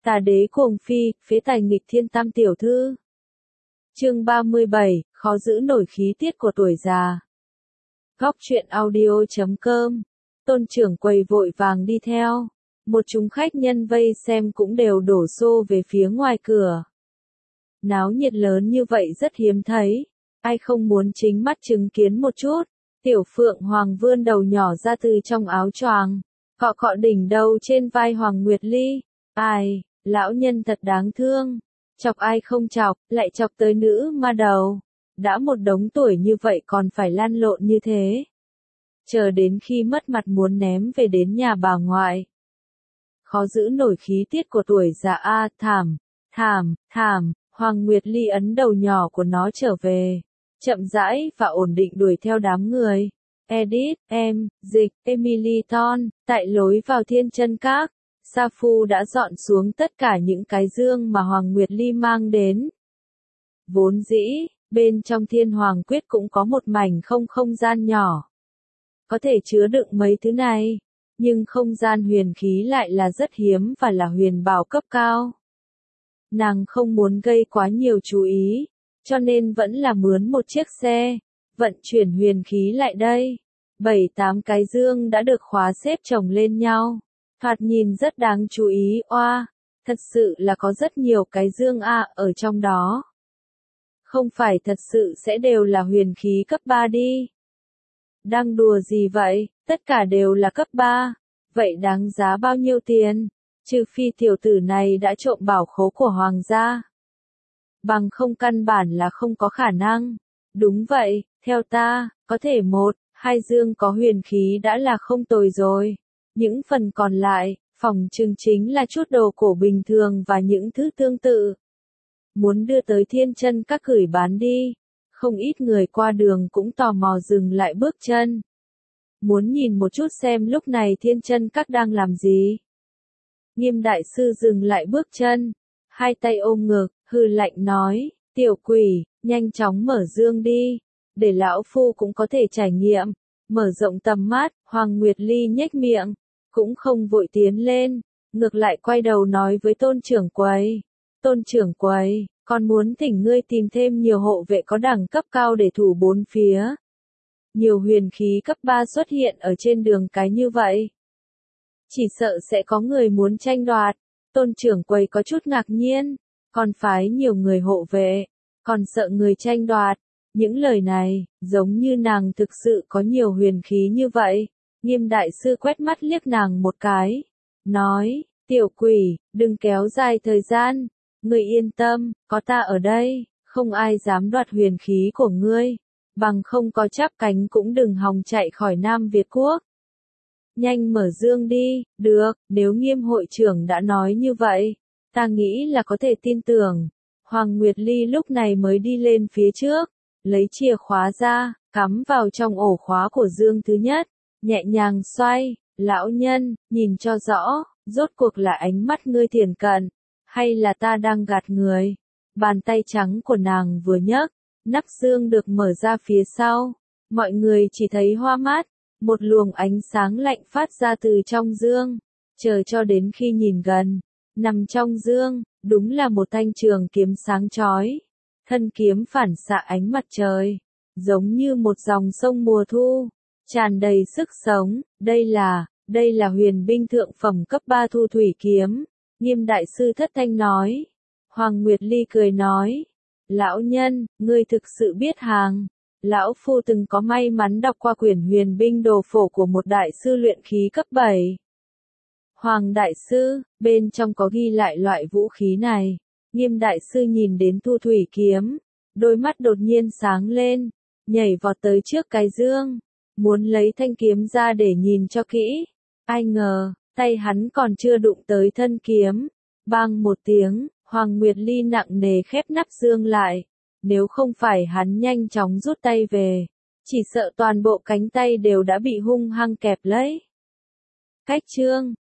Tà đế cuồng phi, phế tài nghịch thiên tam tiểu thư. Chương 37, khó giữ nổi khí tiết của tuổi già. Góc truyện audio.com. Tôn trưởng quầy vội vàng đi theo. Một chúng khách nhân vây xem cũng đều đổ xô về phía ngoài cửa. Náo nhiệt lớn như vậy rất hiếm thấy. Ai không muốn chính mắt chứng kiến một chút. Tiểu Phượng Hoàng vươn đầu nhỏ ra từ trong áo choàng, cọ cọ đỉnh đầu trên vai Hoàng Nguyệt Ly. Ai, lão nhân thật đáng thương. Chọc ai không chọc, lại chọc tới nữ ma đầu. Đã một đống tuổi như vậy còn phải lăn lộn như thế. Chờ đến khi mất mặt muốn ném về đến nhà bà ngoại. Khó giữ nổi khí tiết của tuổi già a, thảm. Hoàng Nguyệt Ly ấn đầu nhỏ của nó trở về. Chậm rãi và ổn định đuổi theo đám người. Edith, Dịch, Emily Thorne, tại lối vào Thiên Chân Các, Sa Phu đã dọn xuống tất cả những cái dương mà Hoàng Nguyệt Ly mang đến. Vốn dĩ, bên trong Thiên Hoàng Quyết cũng có một mảnh không gian nhỏ. Có thể chứa đựng mấy thứ này, nhưng không gian huyền khí lại là rất hiếm và là huyền bảo cấp cao. Nàng không muốn gây quá nhiều chú ý, cho nên vẫn là mướn một chiếc xe, vận chuyển huyền khí lại đây. 7-8 cái dương đã được khóa xếp chồng lên nhau. Thoạt nhìn rất đáng chú ý, thật sự là có rất nhiều cái dương ở trong đó. Không phải thật sự sẽ đều là huyền khí cấp 3 đi. Đang đùa gì vậy, tất cả đều là cấp 3. Vậy đáng giá bao nhiêu tiền? Trừ phi tiểu tử này đã trộm bảo khố của hoàng gia. Bằng không căn bản là không có khả năng. Đúng vậy, theo ta, có thể 1-2 dương có huyền khí đã là không tồi rồi. Những phần còn lại, phỏng chừng chính là chút đồ cổ bình thường và những thứ tương tự. Muốn đưa tới Thiên Chân Các gửi bán đi. Không ít người qua đường cũng tò mò dừng lại bước chân. Muốn nhìn một chút xem lúc này Thiên Chân Các đang làm gì. Nghiêm đại sư dừng lại bước chân. Hai tay ôm ngực, hừ lạnh nói, tiểu quỷ, nhanh chóng mở dương đi. Để lão phu cũng có thể trải nghiệm. Mở rộng tầm mắt, Hoàng Nguyệt Ly nhếch miệng. Cũng không vội tiến lên. Ngược lại quay đầu nói với tôn trưởng quầy. Tôn trưởng quầy, con muốn thỉnh ngươi tìm thêm nhiều hộ vệ có đẳng cấp cao để thủ bốn phía. Nhiều huyền khí cấp 3 xuất hiện ở trên đường cái như vậy. Chỉ sợ sẽ có người muốn tranh đoạt. Tôn trưởng quầy có chút ngạc nhiên. Còn phái nhiều người hộ vệ. Còn sợ người tranh đoạt. Những lời này, giống như nàng thực sự có nhiều huyền khí như vậy. Nghiêm đại sư quét mắt liếc nàng một cái. Nói, tiểu quỷ, đừng kéo dài thời gian. Ngươi yên tâm, có ta ở đây, không ai dám đoạt huyền khí của ngươi. Bằng không có chắp cánh cũng đừng hòng chạy khỏi Nam Việt Quốc. Nhanh mở dương đi, được, nếu Nghiêm hội trưởng đã nói như vậy, ta nghĩ là có thể tin tưởng. Hoàng Nguyệt Ly lúc này mới đi lên phía trước, lấy chìa khóa ra, cắm vào trong ổ khóa của dương thứ nhất, nhẹ nhàng xoay. Lão nhân, nhìn cho rõ, rốt cuộc là ánh mắt ngươi thiển cận, hay là ta đang gạt người. Bàn tay trắng của nàng vừa nhấc, nắp dương được mở ra phía sau. Mọi người chỉ thấy hoa mắt, một luồng ánh sáng lạnh phát ra từ trong dương. Chờ cho đến khi nhìn gần, nằm trong dương, đúng là một thanh trường kiếm sáng chói. Thân kiếm phản xạ ánh mặt trời, giống như một dòng sông mùa thu, tràn đầy sức sống. Đây là huyền binh thượng phẩm cấp 3 thu thủy kiếm. Nghiêm đại sư thất thanh nói. Hoàng Nguyệt Ly cười nói. Lão nhân, ngươi thực sự biết hàng. Lão phu từng có may mắn đọc qua quyển huyền binh đồ phổ của một đại sư luyện khí cấp 7. Hoàng đại sư, bên trong có ghi lại loại vũ khí này. Nghiêm đại sư nhìn đến thu thủy kiếm. Đôi mắt đột nhiên sáng lên. Nhảy vọt tới trước cái dương. Muốn lấy thanh kiếm ra để nhìn cho kỹ. Ai ngờ, tay hắn còn chưa đụng tới thân kiếm. Bang một tiếng, Hoàng Nguyệt Ly nặng nề khép nắp dương lại. Nếu không phải hắn nhanh chóng rút tay về, chỉ sợ toàn bộ cánh tay đều đã bị hung hăng kẹp lấy. Cách chương